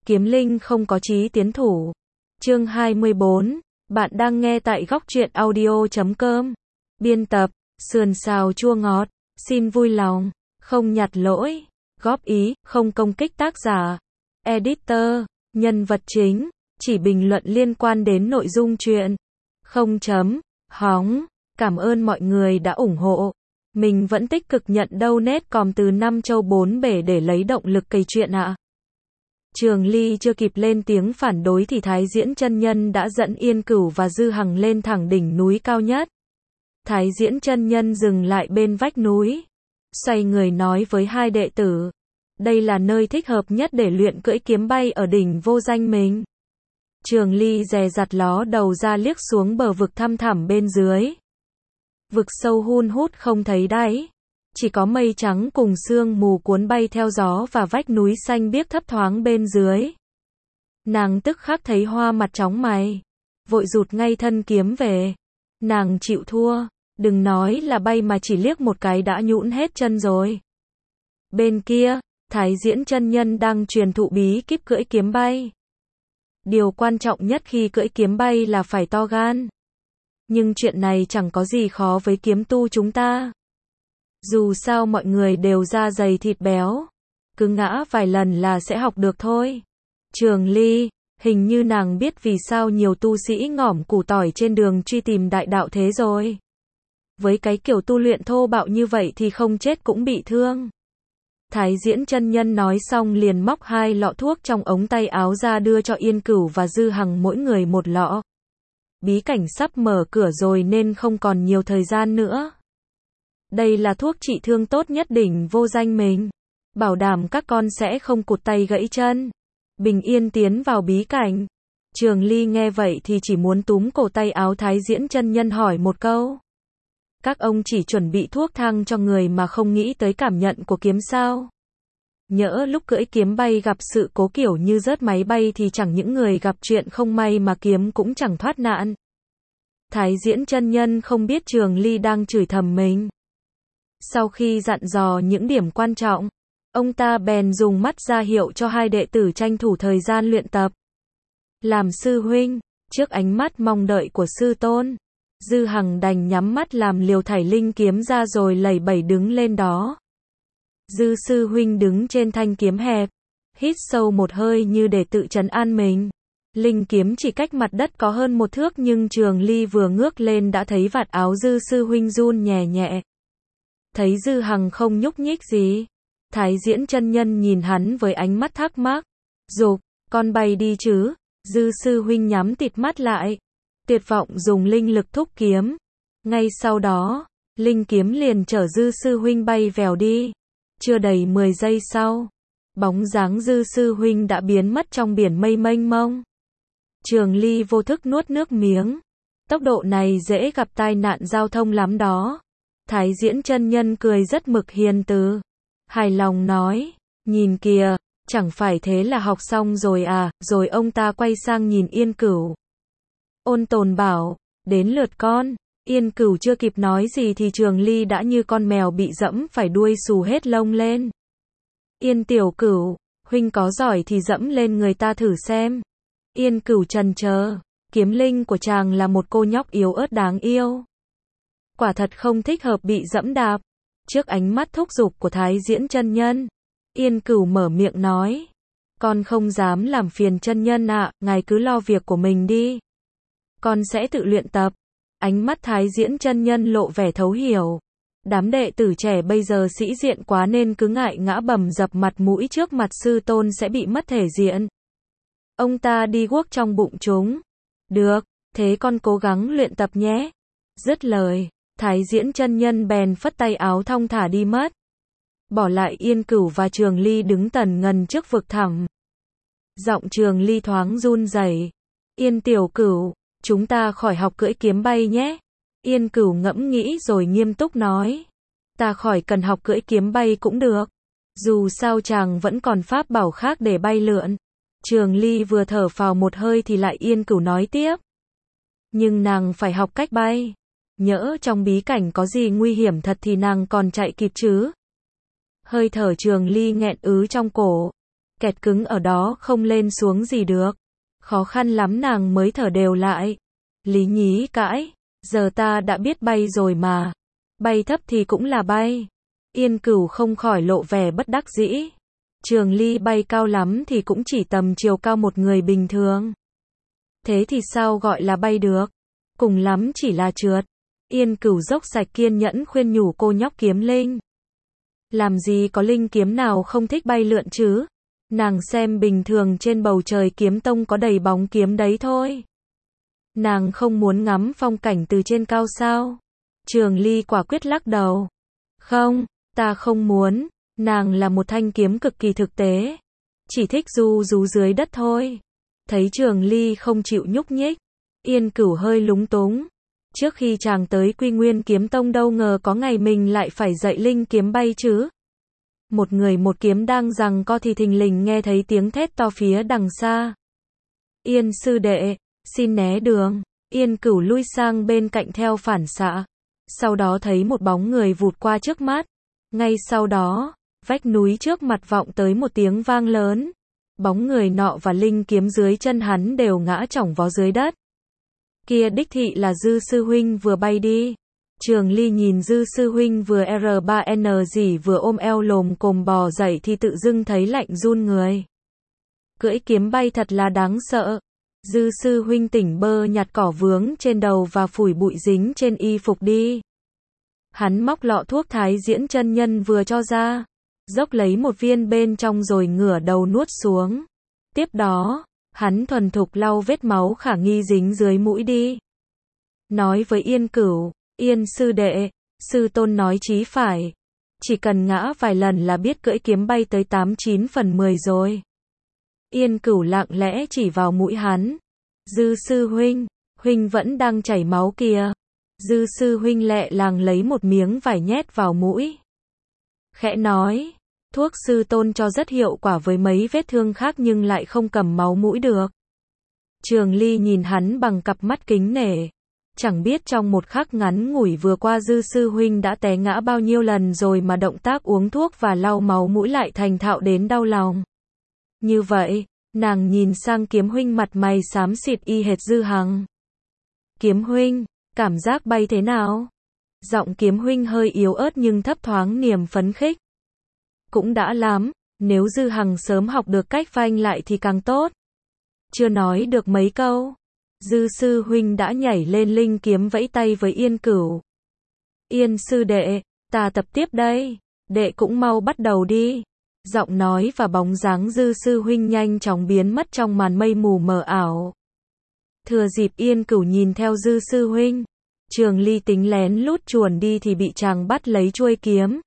Kiếm linh không có chí tiến thủ. Chương 24, bạn đang nghe tại góc truyện audio.com. Biên tập, sườn xào chua ngọt, xin vui lòng, không nhặt lỗi, góp ý, không công kích tác giả. Editor, nhân vật chính, chỉ bình luận liên quan đến nội dung truyện. Không chấm, hóng, cảm ơn mọi người đã ủng hộ. Mình vẫn tích cực nhận donate còm từ 5 châu 4 bể để lấy động lực cày chuyện ạ. Trường Ly chưa kịp lên tiếng phản đối thì Thái Diễn chân nhân đã dẫn Yên Cửu và Dư Hằng lên thẳng đỉnh núi cao nhất. Thái Diễn chân nhân dừng lại bên vách núi, xoay người nói với hai đệ tử, đây là nơi thích hợp nhất để luyện cưỡi kiếm bay ở đỉnh vô danh mình. Trường Ly dè dặt ló đầu ra liếc xuống bờ vực thăm thẳm bên dưới. Vực sâu hun hút không thấy đáy, chỉ có mây trắng cùng sương mù cuốn bay theo gió và vách núi xanh biếc thấp thoáng bên dưới. Nàng tức khắc thấy hoa mặt chóng mày, vội rụt ngay thân kiếm về. Nàng chịu thua, đừng nói là bay mà chỉ liếc một cái đã nhũn hết chân rồi. Bên kia, Thái Diễn chân nhân đang truyền thụ bí kíp cưỡi kiếm bay. Điều quan trọng nhất khi cưỡi kiếm bay là phải to gan. Nhưng chuyện này chẳng có gì khó với kiếm tu chúng ta. Dù sao mọi người đều da dày thịt béo, cứ ngã vài lần là sẽ học được thôi. Trường Ly, hình như nàng biết vì sao nhiều tu sĩ ngỏm củ tỏi trên đường truy tìm đại đạo thế rồi. Với cái kiểu tu luyện thô bạo như vậy thì không chết cũng bị thương. Thái Diễn chân nhân nói xong liền móc 2 lọ thuốc trong ống tay áo ra đưa cho Yên Cửu và Dư Hằng mỗi người một lọ. Bí cảnh sắp mở cửa rồi nên không còn nhiều thời gian nữa. Đây là thuốc trị thương tốt nhất đỉnh vô danh mình. Bảo đảm các con sẽ không cụt tay gãy chân. Bình yên tiến vào bí cảnh. Trường Ly nghe vậy thì chỉ muốn túm cổ tay áo Thái Diễn chân nhân hỏi một câu. Các ông chỉ chuẩn bị thuốc thang cho người mà không nghĩ tới cảm nhận của kiếm sao? Nhỡ lúc cưỡi kiếm bay gặp sự cố kiểu như rớt máy bay thì chẳng những người gặp chuyện không may mà kiếm cũng chẳng thoát nạn. Thái Diễn chân nhân không biết Trường Ly đang chửi thầm mình. Sau khi dặn dò những điểm quan trọng, ông ta bèn dùng mắt ra hiệu cho hai đệ tử tranh thủ thời gian luyện tập. Làm sư huynh, trước ánh mắt mong đợi của sư tôn, Dư Hằng đành nhắm mắt làm liều thảy linh kiếm ra rồi lẩy bẩy đứng lên đó. Dư sư huynh đứng trên thanh kiếm hẹp, hít sâu một hơi như để tự trấn an mình. Linh kiếm chỉ cách mặt đất có hơn 1 thước nhưng Trường Ly vừa ngước lên đã thấy vạt áo Dư sư huynh run nhẹ nhẹ. Thấy Dư Hằng không nhúc nhích gì, Thái Diễn chân nhân nhìn hắn với ánh mắt thắc mắc. Dục, con bay đi chứ? Dư sư huynh nhắm tịt mắt lại, tuyệt vọng dùng linh lực thúc kiếm. Ngay sau đó, linh kiếm liền chở Dư sư huynh bay vèo đi. Chưa đầy 10 giây sau, bóng dáng Dư sư huynh đã biến mất trong biển mây mênh mông. Trường Ly vô thức nuốt nước miếng. Tốc độ này dễ gặp tai nạn giao thông lắm đó. Thái Diễn chân nhân cười rất mực hiền từ, hài lòng nói, nhìn kìa, chẳng phải thế là học xong rồi à? Rồi ông ta quay sang nhìn Yên Cửu. Ôn Tồn bảo, đến lượt con. Yên Cửu chưa kịp nói gì thì Trường Ly đã như con mèo bị dẫm phải đuôi xù hết lông lên. Yên tiểu Cửu, huynh có giỏi thì dẫm lên người ta thử xem. Yên Cửu trần chờ, kiếm linh của chàng là một cô nhóc yếu ớt đáng yêu. Quả thật không thích hợp bị dẫm đạp. Trước ánh mắt thúc giục của Thái Diễn chân nhân, Yên Cửu mở miệng nói, con không dám làm phiền chân nhân ạ, ngài cứ lo việc của mình đi. Con sẽ tự luyện tập. Ánh mắt Thái Diễn chân nhân lộ vẻ thấu hiểu. Đám đệ tử trẻ bây giờ sĩ diện quá nên cứ ngại ngã bầm dập mặt mũi trước mặt sư tôn sẽ bị mất thể diện. Ông ta đi guốc trong bụng chúng. Được, thế con cố gắng luyện tập nhé. Dứt lời, Thái Diễn chân nhân bèn phất tay áo thong thả đi mất. Bỏ lại Yên Cửu và Trường Ly đứng tần ngần trước vực thẳm. Giọng Trường Ly thoáng run rẩy. Yên tiểu Cửu, chúng ta khỏi học cưỡi kiếm bay nhé. Yên Cửu ngẫm nghĩ rồi nghiêm túc nói. Ta khỏi cần học cưỡi kiếm bay cũng được. Dù sao chàng vẫn còn pháp bảo khác để bay lượn. Trường Ly vừa thở phào một hơi thì lại Yên Cửu nói tiếp. Nhưng nàng phải học cách bay. Nhỡ trong bí cảnh có gì nguy hiểm thật thì nàng còn chạy kịp chứ. Hơi thở Trường Ly nghẹn ứ trong cổ. kẹt cứng ở đó không lên xuống gì được. Khó khăn lắm nàng mới thở đều lại. Lý Nhí cãi, giờ ta đã biết bay rồi mà. Bay thấp thì cũng là bay. Yên Cửu không khỏi lộ vẻ bất đắc dĩ. Trường Ly bay cao lắm thì cũng chỉ tầm chiều cao một người bình thường. Thế thì sao gọi là bay được? Cùng lắm chỉ là trượt. Yên Cửu dốc sạch kiên nhẫn khuyên nhủ cô nhóc kiếm linh. Làm gì có linh kiếm nào không thích bay lượn chứ? Nàng xem bình thường trên bầu trời kiếm tông có đầy bóng kiếm đấy thôi. Nàng không muốn ngắm phong cảnh từ trên cao sao? Trường Ly quả quyết lắc đầu. Không, ta không muốn. Nàng là một thanh kiếm cực kỳ thực tế. Chỉ thích du rú dưới đất thôi. Thấy Trường Ly không chịu nhúc nhích, Yên Cửu hơi lúng túng. Trước khi chàng tới Quy Nguyên Kiếm Tông đâu ngờ có ngày mình lại phải dạy linh kiếm bay chứ. Một người một kiếm đang giằng co thì thình lình nghe thấy tiếng thét to phía đằng xa. Yên sư đệ, xin né đường. Yên Cửu lui sang bên cạnh theo phản xạ. Sau đó thấy một bóng người vụt qua trước mắt. Ngay sau đó, vách núi trước mặt vọng tới một tiếng vang lớn. Bóng người nọ và linh kiếm dưới chân hắn đều ngã chỏng vó dưới đất. Kia đích thị là Dư sư huynh vừa bay đi. Trường Ly nhìn Dư sư huynh vừa R3N gì vừa ôm eo lồm cồm bò dậy thì tự dưng thấy lạnh run người. Cưỡi kiếm bay thật là đáng sợ. Dư sư huynh tỉnh bơ nhặt cỏ vướng trên đầu và phủi bụi dính trên y phục đi. Hắn móc lọ thuốc Thái Diễn chân nhân vừa cho ra, dốc lấy một viên bên trong rồi ngửa đầu nuốt xuống. Tiếp đó, hắn thuần thục lau vết máu khả nghi dính dưới mũi đi. Nói với Yên Cửu, Yên sư đệ, sư tôn nói chí phải. Chỉ cần ngã vài lần là biết cưỡi kiếm bay tới 89 phần 10 rồi. Yên Cửu lặng lẽ chỉ vào mũi hắn. Dư sư huynh, huynh vẫn đang chảy máu kìa. Dư sư huynh lẹ làng lấy một miếng vải nhét vào mũi. Khẽ nói, thuốc sư tôn cho rất hiệu quả với mấy vết thương khác nhưng lại không cầm máu mũi được. Trường Ly nhìn hắn bằng cặp mắt kính nể. Chẳng biết trong một khắc ngắn ngủi vừa qua Dư sư huynh đã té ngã bao nhiêu lần rồi mà động tác uống thuốc và lau máu mũi lại thành thạo đến đau lòng. Như vậy, nàng nhìn sang Kiếm huynh mặt mày xám xịt y hệt Dư Hằng. Kiếm huynh, cảm giác bay thế nào? Giọng Kiếm huynh hơi yếu ớt nhưng thấp thoáng niềm phấn khích. Cũng đã lắm, nếu Dư Hằng sớm học được cách phanh lại thì càng tốt. Chưa nói được mấy câu, Dư sư huynh đã nhảy lên linh kiếm vẫy tay với Yên Cửu. Yên sư đệ, ta tập tiếp đây, đệ cũng mau bắt đầu đi. Giọng nói và bóng dáng Dư sư huynh nhanh chóng biến mất trong màn mây mù mờ ảo. Thừa dịp Yên Cửu nhìn theo Dư sư huynh, Trường Ly tính lén lút chuồn đi thì bị chàng bắt lấy chuôi kiếm.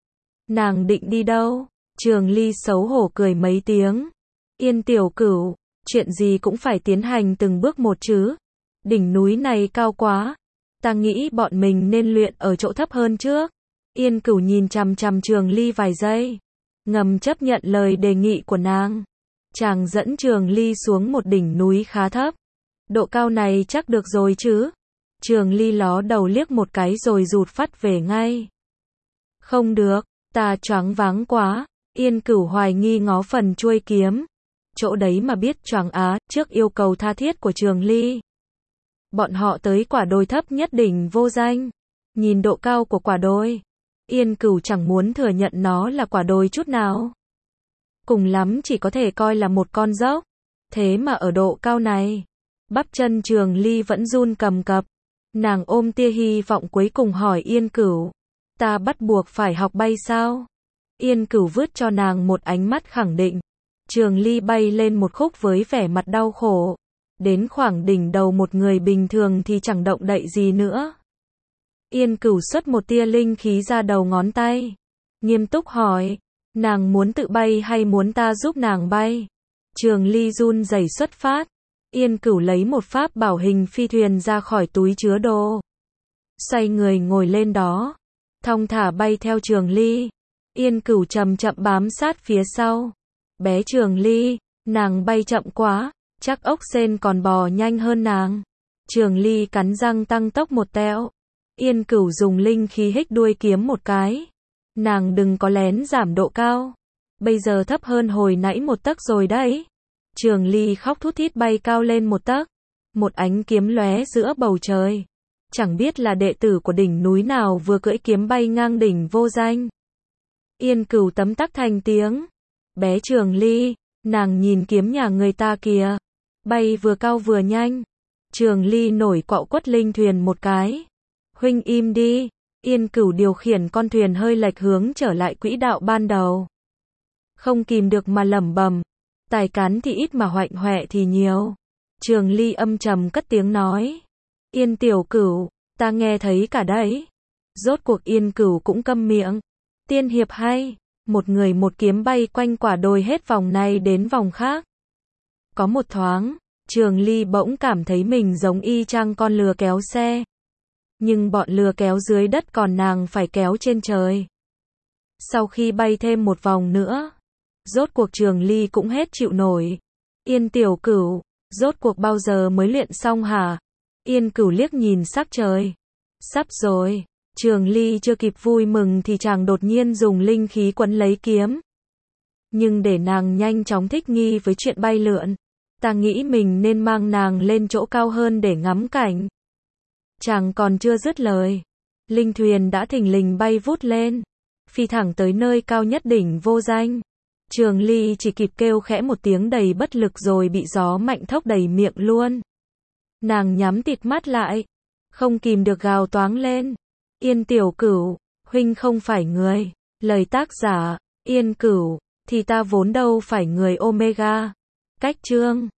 Nàng định đi đâu? Trường Ly xấu hổ cười mấy tiếng. Yên tiểu Cửu, chuyện gì cũng phải tiến hành từng bước một chứ. Đỉnh núi này cao quá, ta nghĩ bọn mình nên luyện ở chỗ thấp hơn trước. Yên Cửu nhìn chằm chằm Trường Ly vài giây, ngầm chấp nhận lời đề nghị của nàng. Chàng dẫn Trường Ly xuống một đỉnh núi khá thấp. Độ cao này chắc được rồi chứ? Trường Ly ló đầu liếc một cái rồi rụt phắt về ngay. Không được, ta choáng váng quá. Yên Cửu hoài nghi ngó phần chuôi kiếm. Chỗ đấy mà biết choáng á, trước yêu cầu tha thiết của Trường Ly. Bọn họ tới quả đồi thấp nhất đỉnh vô danh. Nhìn độ cao của quả đồi, Yên Cửu chẳng muốn thừa nhận nó là quả đồi chút nào. Cùng lắm chỉ có thể coi là một con dốc. Thế mà ở độ cao này, bắp chân Trường Ly vẫn run cầm cập. Nàng ôm tia hy vọng cuối cùng hỏi Yên Cửu, ta bắt buộc phải học bay sao? Yên Cửu vứt cho nàng một ánh mắt khẳng định. Trường Ly bay lên một khúc với vẻ mặt đau khổ. Đến khoảng đỉnh đầu một người bình thường thì chẳng động đậy gì nữa. Yên Cửu xuất một tia linh khí ra đầu ngón tay. Nghiêm túc hỏi, nàng muốn tự bay hay muốn ta giúp nàng bay? Trường Ly run rẩy xuất phát. Yên Cửu lấy một pháp bảo hình phi thuyền ra khỏi túi chứa đồ. Xoay người ngồi lên đó, thong thả bay theo Trường Ly. Yên Cửu chậm chậm bám sát phía sau. Bé Trường Ly, nàng bay chậm quá, chắc ốc sên còn bò nhanh hơn nàng. Trường Ly cắn răng tăng tốc một tẹo. Yên Cửu dùng linh khí hích đuôi kiếm một cái. Nàng đừng có lén giảm độ cao. bây giờ thấp hơn hồi nãy một tấc rồi đấy. Trường Ly khóc thút thít bay cao lên một tấc. Một ánh kiếm lóe giữa bầu trời. Chẳng biết là đệ tử của đỉnh núi nào vừa cưỡi kiếm bay ngang đỉnh vô danh. Yên Cửu tấm tắc thành tiếng. Bé Trường Ly, nàng nhìn kiếm nhà người ta kìa. Bay vừa cao vừa nhanh. Trường Ly nổi quạo quất linh thuyền một cái. Huynh im đi. Yên Cửu điều khiển con thuyền hơi lệch hướng trở lại quỹ đạo ban đầu. Không kìm được mà lẩm bẩm. Tài cán thì ít mà hoạnh hoẹ thì nhiều. Trường Ly âm trầm cất tiếng nói. Yên tiểu Cửu, ta nghe thấy cả đấy. Rốt cuộc Yên Cửu cũng câm miệng. Tiên hiệp hay. Một người một kiếm bay quanh quả đồi hết vòng này đến vòng khác. Có một thoáng, Trường Ly bỗng cảm thấy mình giống y chang con lừa kéo xe. Nhưng bọn lừa kéo dưới đất còn nàng phải kéo trên trời. Sau khi bay thêm một vòng nữa, rốt cuộc Trường Ly cũng hết chịu nổi. Yên tiểu Cửu, rốt cuộc bao giờ mới luyện xong hả? Yên Cửu liếc nhìn sắc trời. Sắp rồi. Trường Ly chưa kịp vui mừng thì chàng đột nhiên dùng linh khí quấn lấy kiếm. Nhưng để nàng nhanh chóng thích nghi với chuyện bay lượn, ta nghĩ mình nên mang nàng lên chỗ cao hơn để ngắm cảnh. Chàng còn chưa dứt lời, linh thuyền đã thình lình bay vút lên, phi thẳng tới nơi cao nhất đỉnh vô danh. Trường Ly chỉ kịp kêu khẽ một tiếng đầy bất lực rồi bị gió mạnh thốc đầy miệng luôn. Nàng nhắm tịt mắt lại, không kìm được gào toáng lên. Yên tiểu Cửu, huynh không phải người. Lời tác giả, Yên Cửu, thì ta vốn đâu phải người Omega. Cách chương